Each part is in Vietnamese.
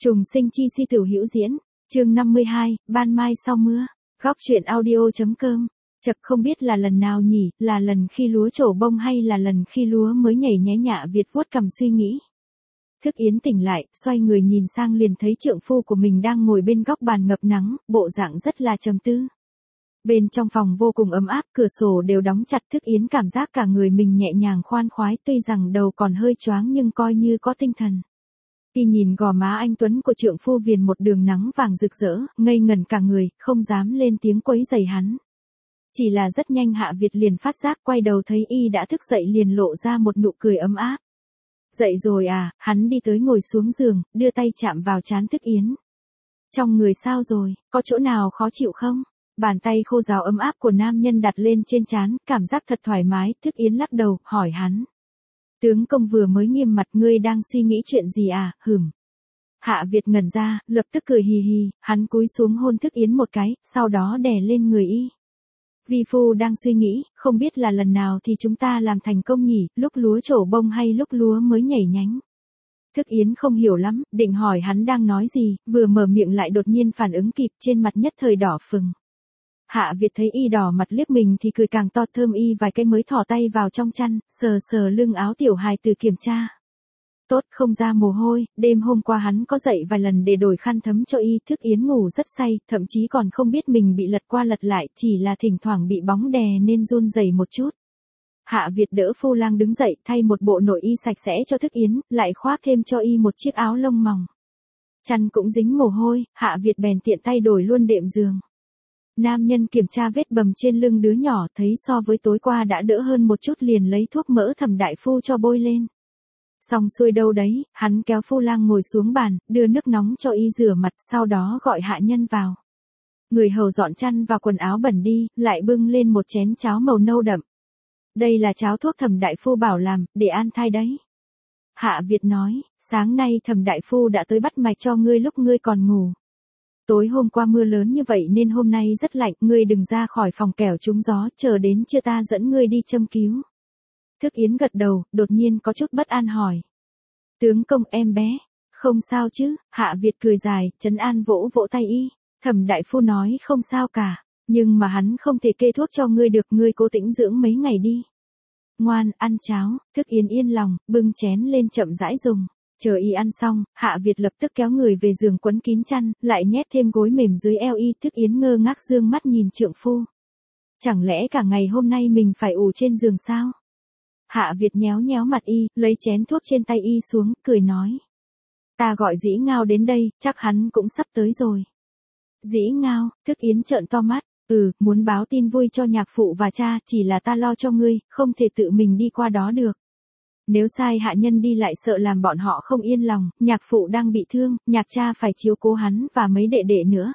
Trùng sinh chi si tiểu hữu diễn, chương 52, ban mai sau mưa, góc truyện audio.com. Chật không biết là lần nào nhỉ, là lần khi lúa trổ bông hay là lần khi lúa mới nhảy nhé nhạ Việt vuốt cằm suy nghĩ. Thức Yến tỉnh lại, xoay người nhìn sang liền thấy trượng phu của mình đang ngồi bên góc bàn ngập nắng, bộ dạng rất là trầm tư. Bên trong phòng vô cùng ấm áp, cửa sổ đều đóng chặt. Thức Yến cảm giác cả người mình nhẹ nhàng khoan khoái, tuy rằng đầu còn hơi choáng nhưng coi như có tinh thần. Khi nhìn gò má anh tuấn của trượng phu viền một đường nắng vàng rực rỡ, ngây ngẩn cả người, không dám lên tiếng quấy rầy hắn. Chỉ là rất nhanh Hạ Việt liền phát giác, quay đầu thấy y đã thức dậy liền lộ ra một nụ cười ấm áp. Dậy rồi à? Hắn đi tới ngồi xuống giường, đưa tay chạm vào trán Thức Yến. Trong người sao rồi, có chỗ nào khó chịu không? Bàn tay khô ráo ấm áp của nam nhân đặt lên trên trán, cảm giác thật thoải mái. Thức Yến lắc đầu, hỏi hắn. Tướng công vừa mới nghiêm mặt, ngươi đang suy nghĩ chuyện gì à? Hạ Việt ngẩn ra, lập tức cười hì hì, hắn cúi xuống hôn Thức Yến một cái, sau đó đè lên người y. Vi phu đang suy nghĩ, không biết là lần nào thì chúng ta làm thành công nhỉ, lúc lúa trổ bông hay lúc lúa mới nhảy nhánh. Thức Yến không hiểu lắm, định hỏi hắn đang nói gì, vừa mở miệng lại đột nhiên phản ứng kịp, trên mặt nhất thời đỏ phừng. Hạ Việt thấy y đỏ mặt liếc mình thì cười càng to, thơm y vài cái mới thò tay vào trong chăn, sờ sờ lưng áo tiểu hài từ kiểm tra. Tốt, không ra mồ hôi. Đêm hôm qua hắn có dậy vài lần để đổi khăn thấm cho y. Thức Yến ngủ rất say, thậm chí còn không biết mình bị lật qua lật lại, chỉ là thỉnh thoảng bị bóng đè nên run rẩy một chút. Hạ Việt đỡ Phu Lang đứng dậy, thay một bộ nội y sạch sẽ cho Thức Yến, lại khoác thêm cho y một chiếc áo lông mỏng. Chăn cũng dính mồ hôi, Hạ Việt bèn tiện tay đổi luôn đệm giường. Nam nhân kiểm tra vết bầm trên lưng đứa nhỏ, thấy so với tối qua đã đỡ hơn một chút liền lấy thuốc mỡ Thẩm đại phu cho bôi lên. Xong xuôi đâu đấy, hắn kéo Phu Lang ngồi xuống bàn, đưa nước nóng cho y rửa mặt, sau đó gọi hạ nhân vào. Người hầu dọn chăn và quần áo bẩn đi, lại bưng lên một chén cháo màu nâu đậm. Đây là cháo thuốc Thẩm đại phu bảo làm, để an thai đấy. Hạ Việt nói, sáng nay Thẩm đại phu đã tới bắt mạch cho ngươi lúc ngươi còn ngủ. Tối hôm qua mưa lớn như vậy nên hôm nay rất lạnh, ngươi đừng ra khỏi phòng kẻo trúng gió, chờ đến trưa ta dẫn ngươi đi châm cứu. Thức Yến gật đầu, đột nhiên có chút bất an hỏi. Tướng công, em bé, không sao chứ? Hạ Việt cười dài, trấn an vỗ vỗ tay y. Thẩm đại phu nói không sao cả, nhưng mà hắn không thể kê thuốc cho ngươi được, ngươi cố tĩnh dưỡng mấy ngày đi. Ngoan, ăn cháo. Thức Yến yên lòng, bưng chén lên chậm rãi dùng. Chờ y ăn xong, Hạ Việt lập tức kéo người về giường quấn kín chăn, lại nhét thêm gối mềm dưới eo y. Thức Yến ngơ ngác dương mắt nhìn trượng phu. Chẳng lẽ cả ngày hôm nay mình phải ủ trên giường sao? Hạ Việt nhéo nhéo mặt y, lấy chén thuốc trên tay y xuống, cười nói. Ta gọi Dĩ Ngao đến đây, chắc hắn cũng sắp tới rồi. Dĩ Ngao? Thức Yến trợn to mắt. Muốn báo tin vui cho nhạc phụ và cha, chỉ là ta lo cho ngươi, không thể tự mình đi qua đó được. Nếu sai hạ nhân đi lại sợ làm bọn họ không yên lòng, nhạc phụ đang bị thương, nhạc cha phải chiếu cố hắn và mấy đệ đệ nữa.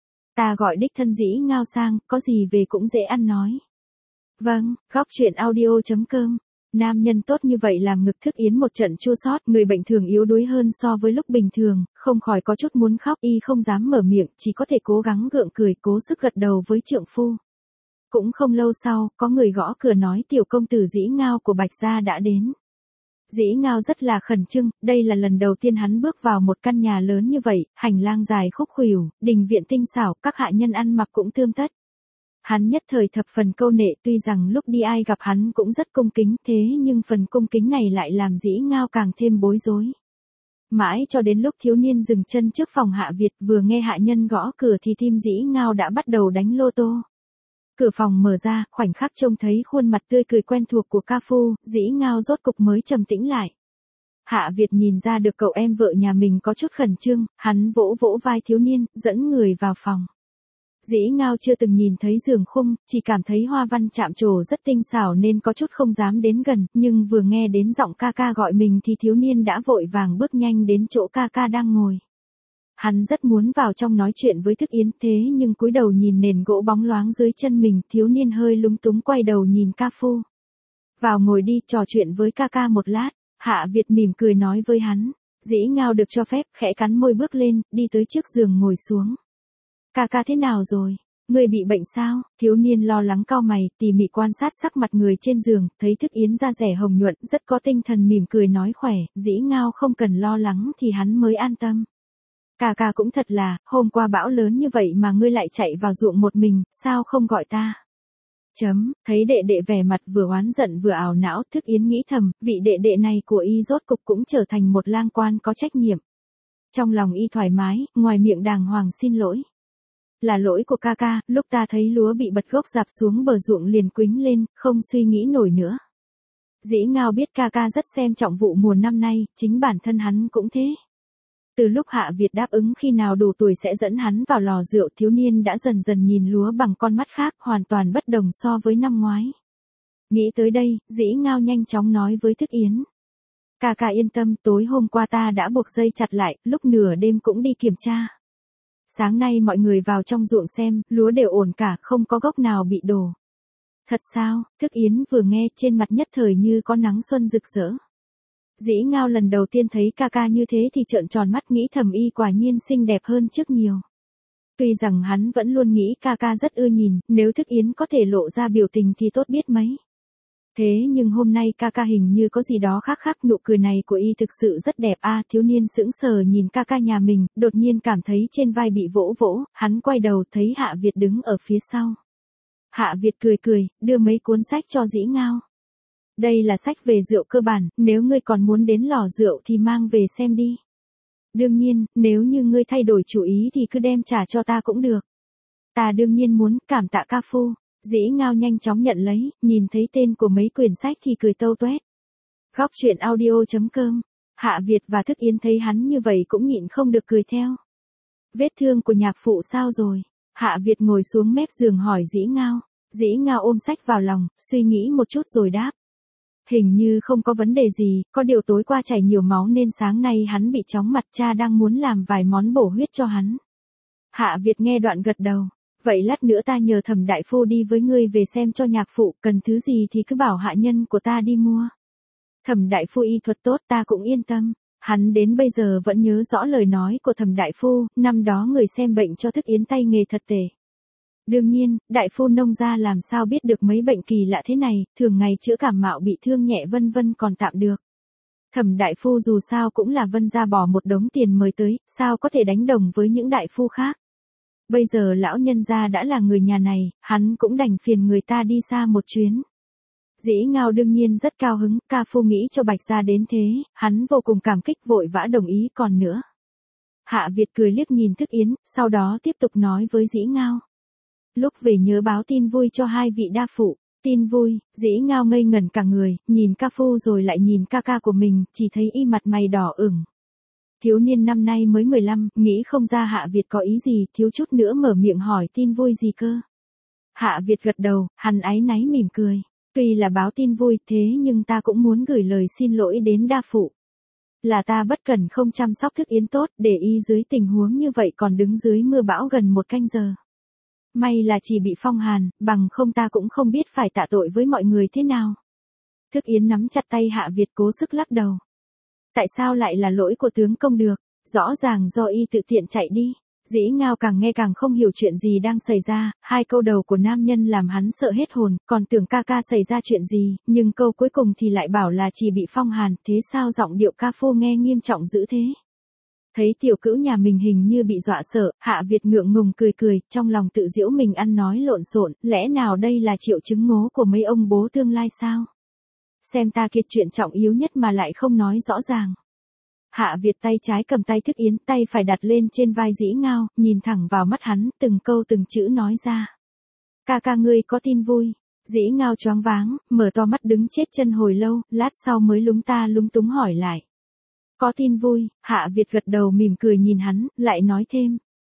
Ta gọi đích thân Dĩ Ngao sang, có gì về cũng dễ ăn nói. Vâng, góc truyện audio.com. Nam nhân tốt như vậy làm ngực Thức Yến một trận chua xót, người bệnh thường yếu đuối hơn so với lúc bình thường, không khỏi có chút muốn khóc, y không dám mở miệng, chỉ có thể cố gắng gượng cười, cố sức gật đầu với trượng phu. Cũng không lâu sau, có người gõ cửa nói tiểu công tử Dĩ Ngao của Bạch gia đã đến. Dĩ Ngao rất là khẩn trương, đây là lần đầu tiên hắn bước vào một căn nhà lớn như vậy, hành lang dài khúc khuỷu, đình viện tinh xảo, các hạ nhân ăn mặc cũng tươm tất. Hắn nhất thời thập phần câu nệ, tuy rằng lúc đi ai gặp hắn cũng rất cung kính, thế nhưng phần cung kính này lại làm Dĩ Ngao càng thêm bối rối. Mãi cho đến lúc thiếu niên dừng chân trước phòng Hạ Việt, vừa nghe hạ nhân gõ cửa thì tim Dĩ Ngao đã bắt đầu đánh lô tô. Cửa phòng mở ra, khoảnh khắc trông thấy khuôn mặt tươi cười quen thuộc của ca phu, Dĩ Ngao rốt cục mới trầm tĩnh lại. Hạ Việt nhìn ra được cậu em vợ nhà mình có chút khẩn trương, hắn vỗ vỗ vai thiếu niên, dẫn người vào phòng. Dĩ Ngao chưa từng nhìn thấy giường khung, chỉ cảm thấy hoa văn chạm trổ rất tinh xảo nên có chút không dám đến gần, nhưng vừa nghe đến giọng ca ca gọi mình thì thiếu niên đã vội vàng bước nhanh đến chỗ ca ca đang ngồi. Hắn rất muốn vào trong nói chuyện với Thức Yến, thế nhưng cúi đầu nhìn nền gỗ bóng loáng dưới chân mình, thiếu niên hơi lúng túng quay đầu nhìn ca phu. Vào ngồi đi, trò chuyện với ca ca một lát. Hạ Việt mỉm cười nói với hắn. Dĩ Ngao được cho phép, khẽ cắn môi bước lên, đi tới trước giường ngồi xuống. Ca ca thế nào rồi? Người bị bệnh sao? Thiếu niên lo lắng cau mày, tỉ mỉ quan sát sắc mặt người trên giường, thấy Thức Yến da dẻ hồng nhuận, rất có tinh thần, mỉm cười nói khỏe. Dĩ Ngao không cần lo lắng thì hắn mới an tâm. Ca ca cũng thật là, hôm qua bão lớn như vậy mà ngươi lại chạy vào ruộng một mình, sao không gọi ta? Thấy đệ đệ vẻ mặt vừa oán giận vừa ảo não, Thức Yến nghĩ thầm, vị đệ đệ này của y rốt cục cũng trở thành một lang quan có trách nhiệm. Trong lòng y thoải mái, ngoài miệng đàng hoàng xin lỗi. Là lỗi của ca ca, lúc ta thấy lúa bị bật gốc rạp xuống bờ ruộng liền quýnh lên, không suy nghĩ nổi nữa. Dĩ Ngao biết ca ca rất xem trọng vụ mùa năm nay, chính bản thân hắn cũng thế. Từ lúc Hạ Việt đáp ứng khi nào đủ tuổi sẽ dẫn hắn vào lò rượu, thiếu niên đã dần dần nhìn lúa bằng con mắt khác, hoàn toàn bất đồng so với năm ngoái. Nghĩ tới đây, Dĩ Ngao nhanh chóng nói với Thức Yến. Ca ca yên tâm, tối hôm qua ta đã buộc dây chặt lại, lúc nửa đêm cũng đi kiểm tra. Sáng nay mọi người vào trong ruộng xem, lúa đều ổn cả, không có gốc nào bị đổ. Thật sao? Thức Yến vừa nghe trên mặt nhất thời như có nắng xuân rực rỡ. Dĩ Ngao lần đầu tiên thấy ca ca như thế thì trợn tròn mắt nghĩ thầm y quả nhiên xinh đẹp hơn trước nhiều. Tuy rằng hắn vẫn luôn nghĩ ca ca rất ưa nhìn, nếu Thức Yến có thể lộ ra biểu tình thì tốt biết mấy. Thế nhưng hôm nay ca ca hình như có gì đó khác khác, nụ cười này của y thực sự rất đẹp a. Thiếu niên sững sờ nhìn ca ca nhà mình, đột nhiên cảm thấy trên vai bị vỗ vỗ, hắn quay đầu thấy Hạ Việt đứng ở phía sau. Hạ Việt cười cười, đưa mấy cuốn sách cho Dĩ Ngao. Đây là sách về rượu cơ bản, nếu ngươi còn muốn đến lò rượu thì mang về xem đi. Đương nhiên, nếu như ngươi thay đổi chủ ý thì cứ đem trả cho ta cũng được. Ta đương nhiên muốn, cảm tạ ca phu. Dĩ Ngao nhanh chóng nhận lấy, nhìn thấy tên của mấy quyển sách thì cười tâu tuét. Góc truyện audio.com. Hạ Việt và Thức Yến thấy hắn như vậy cũng nhịn không được cười theo. Vết thương của nhạc phụ sao rồi? Hạ Việt ngồi xuống mép giường hỏi Dĩ Ngao. Dĩ Ngao ôm sách vào lòng, suy nghĩ một chút rồi đáp. Hình như không có vấn đề gì, có điều tối qua chảy nhiều máu nên sáng nay hắn bị chóng mặt, cha đang muốn làm vài món bổ huyết cho hắn. Hạ Việt nghe đoạn gật đầu. Vậy lát nữa ta nhờ Thẩm đại phu đi với ngươi về xem cho nhạc phụ, cần thứ gì thì cứ bảo hạ nhân của ta đi mua. Thẩm đại phu y thuật tốt, ta cũng yên tâm. Hắn đến bây giờ vẫn nhớ rõ lời nói của Thẩm đại phu, năm đó người xem bệnh cho Thức Yến tay nghề thật tệ. Đương nhiên, đại phu nông gia làm sao biết được mấy bệnh kỳ lạ thế này, thường ngày chữa cảm mạo bị thương nhẹ vân vân còn tạm được. Thẩm đại phu dù sao cũng là Vân gia bỏ một đống tiền mời tới, sao có thể đánh đồng với những đại phu khác. Bây giờ lão nhân gia đã là người nhà này, hắn cũng đành phiền người ta đi xa một chuyến. Dĩ Ngao đương nhiên rất cao hứng, ca phu nghĩ cho Bạch gia đến thế, hắn vô cùng cảm kích vội vã đồng ý còn nữa. Hạ Việt cười liếc nhìn Thức Yến, sau đó tiếp tục nói với Dĩ Ngao. Lúc về nhớ báo tin vui cho hai vị đa phụ. Tin vui, Dĩ Ngao ngây ngẩn cả người, nhìn ca phu rồi lại nhìn ca ca của mình, chỉ thấy y mặt mày đỏ ửng. Thiếu niên năm nay mới 15, nghĩ không ra Hạ Việt có ý gì, thiếu chút nữa mở miệng hỏi tin vui gì cơ. Hạ Việt gật đầu, hắn áy náy mỉm cười. Tuy là báo tin vui thế nhưng ta cũng muốn gửi lời xin lỗi đến đa phụ. Là ta bất cẩn không chăm sóc Thức Yến tốt, để y dưới tình huống như vậy còn đứng dưới mưa bão gần 1 canh giờ. May là chỉ bị phong hàn, bằng không ta cũng không biết phải tạ tội với mọi người thế nào. Thức Yến nắm chặt tay Hạ Việt cố sức lắc đầu. Tại sao lại là lỗi của tướng công được, rõ ràng do y tự tiện chạy đi. Dĩ Ngao càng nghe càng không hiểu chuyện gì đang xảy ra, hai câu đầu của nam nhân làm hắn sợ hết hồn, còn tưởng ca ca xảy ra chuyện gì, nhưng câu cuối cùng thì lại bảo là chỉ bị phong hàn, thế sao giọng điệu ca phu nghe nghiêm trọng dữ thế. Thấy tiểu cữu nhà mình hình như bị dọa sợ, Hạ Việt ngượng ngùng cười cười, trong lòng tự giễu mình ăn nói lộn xộn, lẽ nào đây là triệu chứng ngố của mấy ông bố tương lai sao? Xem ta kiệt chuyện trọng yếu nhất mà lại không nói rõ ràng. Hạ Việt tay trái cầm tay Thức Yến, tay phải đặt lên trên vai Dĩ Ngao, nhìn thẳng vào mắt hắn, từng câu từng chữ nói ra. Ca ca ngươi có tin vui. Dĩ Ngao choáng váng, mở to mắt đứng chết chân hồi lâu, lát sau mới lúng ta lúng túng hỏi lại. Có tin vui, Hạ Việt gật đầu mỉm cười nhìn hắn, lại nói thêm.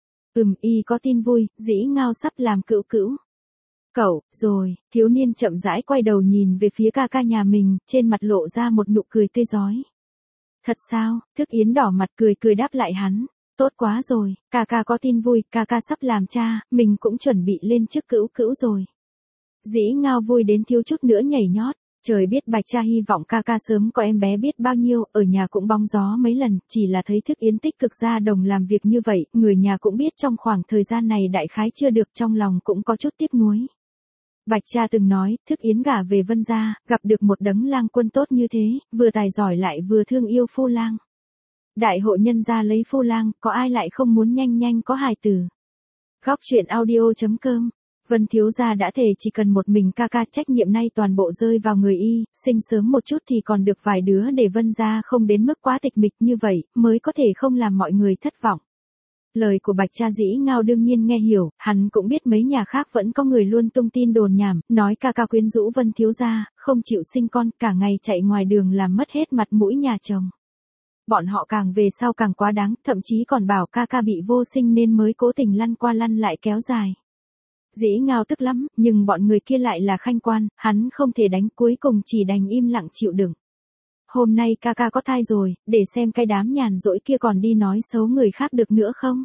Y có tin vui, Dĩ Ngao sắp làm cữu cữu. Cậu, rồi, thiếu niên chậm rãi quay đầu nhìn về phía ca ca nhà mình, trên mặt lộ ra một nụ cười tươi rói. Thật sao? Thức Yến đỏ mặt cười cười đáp lại hắn. Tốt quá rồi, ca ca có tin vui, ca ca sắp làm cha, mình cũng chuẩn bị lên chức cữu cữu rồi. Dĩ Ngao vui đến thiếu chút nữa nhảy nhót. Trời biết Bạch cha hy vọng ca ca sớm có em bé biết bao nhiêu, ở nhà cũng bóng gió mấy lần, chỉ là thấy Thức Yến tích cực ra đồng làm việc như vậy, người nhà cũng biết trong khoảng thời gian này đại khái chưa được, trong lòng cũng có chút tiếc nuối. Bạch cha từng nói, Thức Yến gả về Vân gia, gặp được một đấng lang quân tốt như thế, vừa tài giỏi lại vừa thương yêu phu lang. Đại hội nhân gia lấy phu lang, có ai lại không muốn nhanh nhanh có hài tử. Góc chuyện audio.com. Vân thiếu gia đã thề chỉ cần một mình ca ca, trách nhiệm nay toàn bộ rơi vào người y, sinh sớm một chút thì còn được vài đứa để Vân gia không đến mức quá tịch mịch như vậy, mới có thể không làm mọi người thất vọng. Lời của Bạch Cha Dĩ Ngao đương nhiên nghe hiểu, hắn cũng biết mấy nhà khác vẫn có người luôn tung tin đồn nhảm, nói ca ca quyến rũ Vân thiếu gia, không chịu sinh con, cả ngày chạy ngoài đường làm mất hết mặt mũi nhà chồng. Bọn họ càng về sau càng quá đáng, thậm chí còn bảo ca ca bị vô sinh nên mới cố tình lăn qua lăn lại kéo dài. Dĩ Ngao tức lắm, nhưng bọn người kia lại là khanh quan, hắn không thể đánh, cuối cùng chỉ đành im lặng chịu đựng. Hôm nay ca ca có thai rồi, để xem cái đám nhàn rỗi kia còn đi nói xấu người khác được nữa không.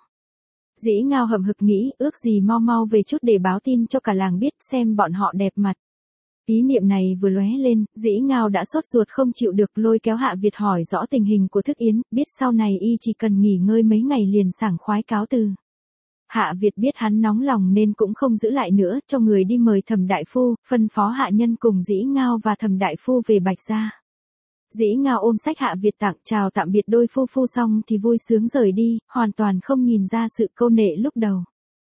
Dĩ Ngao hậm hực nghĩ, ước gì mau mau về chút để báo tin cho cả làng biết xem bọn họ đẹp mặt. Ý niệm này vừa lóe lên, Dĩ Ngao đã sốt ruột không chịu được, lôi kéo Hạ Việt hỏi rõ tình hình của Thức Yến, biết sau này y chỉ cần nghỉ ngơi mấy ngày liền sảng khoái cáo từ. Hạ Việt biết hắn nóng lòng nên cũng không giữ lại nữa, cho người đi mời Thẩm đại phu, phân phó hạ nhân cùng Dĩ Ngao và Thẩm đại phu về Bạch gia. Dĩ Ngao ôm sách Hạ Việt tặng chào tạm biệt đôi phu phu xong thì vui sướng rời đi, hoàn toàn không nhìn ra sự câu nệ lúc đầu.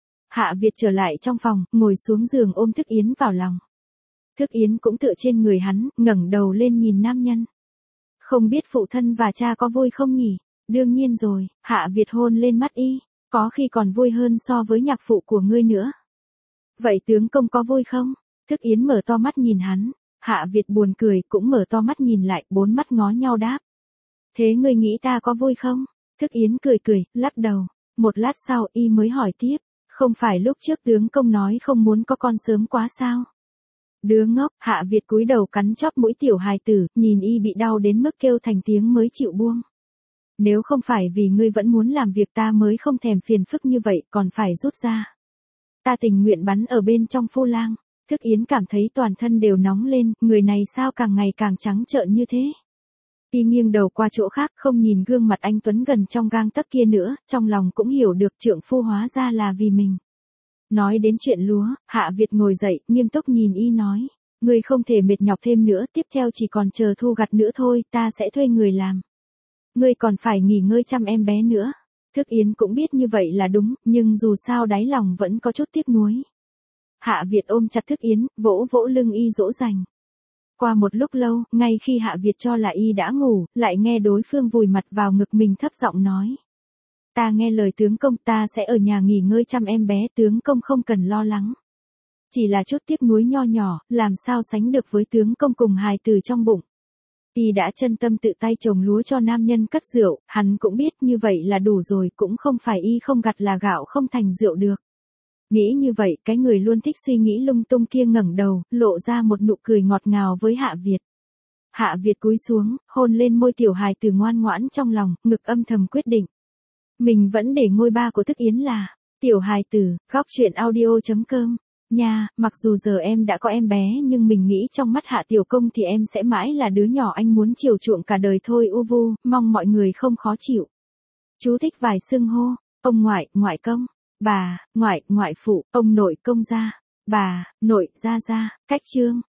Hạ Việt trở lại trong phòng, ngồi xuống giường ôm Thức Yến vào lòng. Thức Yến cũng tựa trên người hắn, ngẩng đầu lên nhìn nam nhân. Không biết phụ thân và cha có vui không nhỉ? Đương nhiên rồi, Hạ Việt hôn lên mắt y, có khi còn vui hơn so với nhạc phụ của ngươi nữa. Vậy tướng công có vui không? Thức Yến mở to mắt nhìn hắn, Hạ Việt buồn cười cũng mở to mắt nhìn lại, bốn mắt ngó nhau đáp. Thế ngươi nghĩ ta có vui không? Thức Yến cười cười, lắc đầu. Một lát sau y mới hỏi tiếp, không phải lúc trước tướng công nói không muốn có con sớm quá sao? Đứa ngốc, Hạ Việt cúi đầu cắn chóp mũi tiểu hài tử, nhìn y bị đau đến mức kêu thành tiếng mới chịu buông. Nếu không phải vì ngươi vẫn muốn làm việc ta mới không thèm phiền phức như vậy, còn phải rút ra. Ta tình nguyện bắn ở bên trong phu lang. Thức Yến cảm thấy toàn thân đều nóng lên, người này sao càng ngày càng trắng trợn như thế. Y nghiêng đầu qua chỗ khác, không nhìn gương mặt anh Tuấn gần trong gang tấc kia nữa, trong lòng cũng hiểu được trượng phu hóa ra là vì mình. Nói đến chuyện lúa, Hạ Việt ngồi dậy, nghiêm túc nhìn y nói. Ngươi không thể mệt nhọc thêm nữa, tiếp theo chỉ còn chờ thu gặt nữa thôi, ta sẽ thuê người làm. Ngươi còn phải nghỉ ngơi chăm em bé nữa. Thức Yến cũng biết như vậy là đúng, nhưng dù sao đáy lòng vẫn có chút tiếc nuối. Hạ Việt ôm chặt Thức Yến, vỗ vỗ lưng y dỗ dành. Qua một lúc lâu, ngay khi Hạ Việt cho là y đã ngủ, lại nghe đối phương vùi mặt vào ngực mình thấp giọng nói. Ta nghe lời tướng công, ta sẽ ở nhà nghỉ ngơi chăm em bé, tướng công không cần lo lắng. Chỉ là chút tiếc nuối nho nhỏ, làm sao sánh được với tướng công cùng hài tử trong bụng. Y đã chân tâm tự tay trồng lúa cho nam nhân cất rượu, hắn cũng biết như vậy là đủ rồi, cũng không phải y không gặt là gạo không thành rượu được. Nghĩ như vậy, cái người luôn thích suy nghĩ lung tung kia ngẩng đầu, lộ ra một nụ cười ngọt ngào với Hạ Việt. Hạ Việt cúi xuống, hôn lên môi tiểu hài tử ngoan ngoãn trong lòng, ngực âm thầm quyết định. Mình vẫn để ngôi ba của Thức Yến là tiểu hài tử. Góc chuyện audio.com. Nha, mặc dù giờ em đã có em bé nhưng mình nghĩ trong mắt Hạ tiểu công thì em sẽ mãi là đứa nhỏ anh muốn chiều chuộng cả đời thôi u vu, mong mọi người không khó chịu. Chú thích vài xưng hô, ông ngoại, ngoại công, bà, ngoại, ngoại phụ, ông nội công gia, bà, nội gia gia, cách chương.